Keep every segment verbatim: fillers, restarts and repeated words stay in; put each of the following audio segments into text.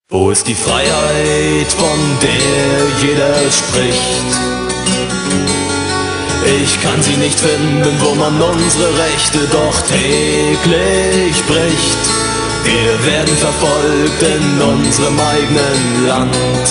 Wo ist die Freiheit, von der jeder spricht? Ich kann sie nicht finden, wo man unsere Rechte doch täglich bricht. Wir werden verfolgt in unserem eigenen Land.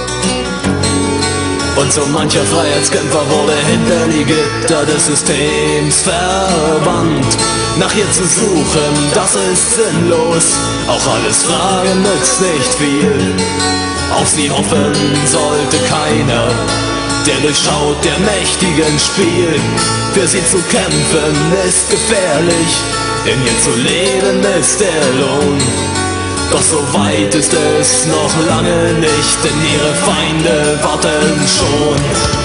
Und so mancher Freiheitskämpfer wurde hinter die Gitter des Systems verbannt. Nach ihr zu suchen, das ist sinnlos, auch alles fragen nützt nicht viel. Auf sie hoffen sollte keiner, der durchschaut der Mächtigen Spiel. Für sie zu kämpfen ist gefährlich, in ihr zu leben ist der Lohn. Doch so weit ist es noch lange nicht, denn ihre Feinde warten schon.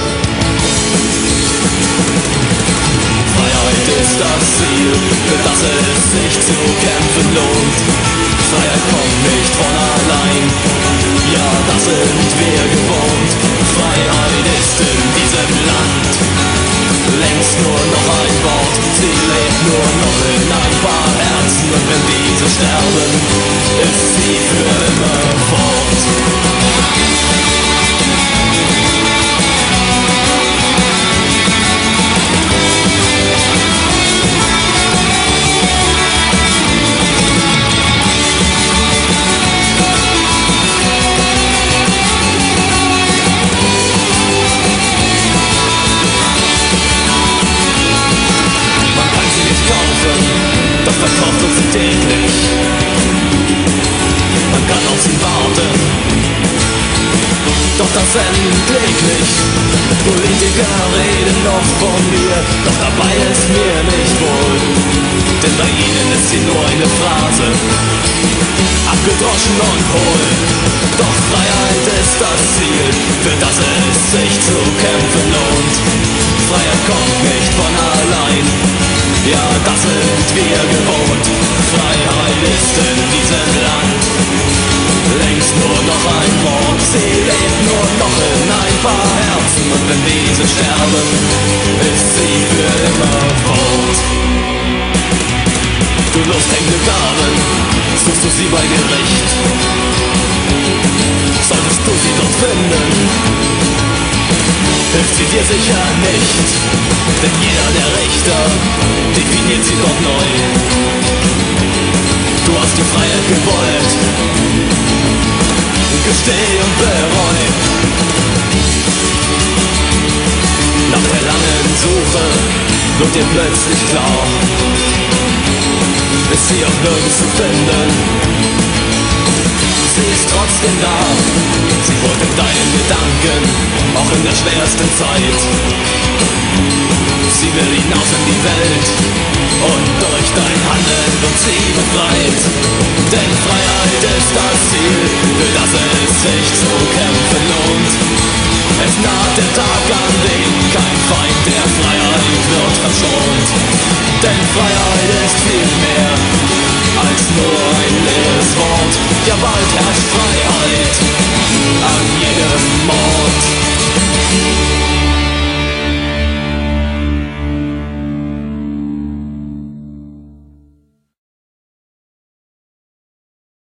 Freiheit ist das Ziel, für das es sich zu kämpfen lohnt. Freiheit kommt nicht von allein, ja, das sind wir gewohnt. Freiheit ist in diesem Land längst nur noch ein Wort. Sie lebt nur noch in ein paar Herzen, und wenn diese sterben, ist sie für immer fort. Verkauft uns sie täglich, man kann auf sie warten, doch das endlich nicht. Politiker reden noch von mir, doch dabei ist mir nicht wohl, denn bei ihnen ist sie nur eine Phrase, abgedroschen und hohl. Doch Freiheit ist das Ziel, für das es sich zu kämpfen lohnt. Freiheit kommt nicht von allein, ja, das sind wir gewohnt. Freiheit ist in diesem Land längst nur noch ein Wort. Sie lebt nur noch in ein paar Herzen, und wenn diese sterben, ist sie für immer fort. Du losthängende Gaben, suchst du sie bei Gericht? Solltest du sie dort finden, hilft sie dir sicher nicht, denn jeder der Richter definiert sie dort neu. Du hast die Freiheit gewollt, gesteh und bereu. Nach der langen Suche wird dir plötzlich klar, ist sie auch nirgends zu finden. Sie ist trotzdem da, sie wohnt in deinen Gedanken, auch in der schwersten Zeit. Sie will hinaus in die Welt, und durch dein Handeln wird sie befreit. Denn Freiheit ist das Ziel, für das es sich zu kämpfen lohnt. Es naht der Tag, an dem kein Feind der Freiheit wird verschont. Denn Freiheit ist viel mehr als nur ein leeres Wort. Ja, bald herrscht Freiheit an jedem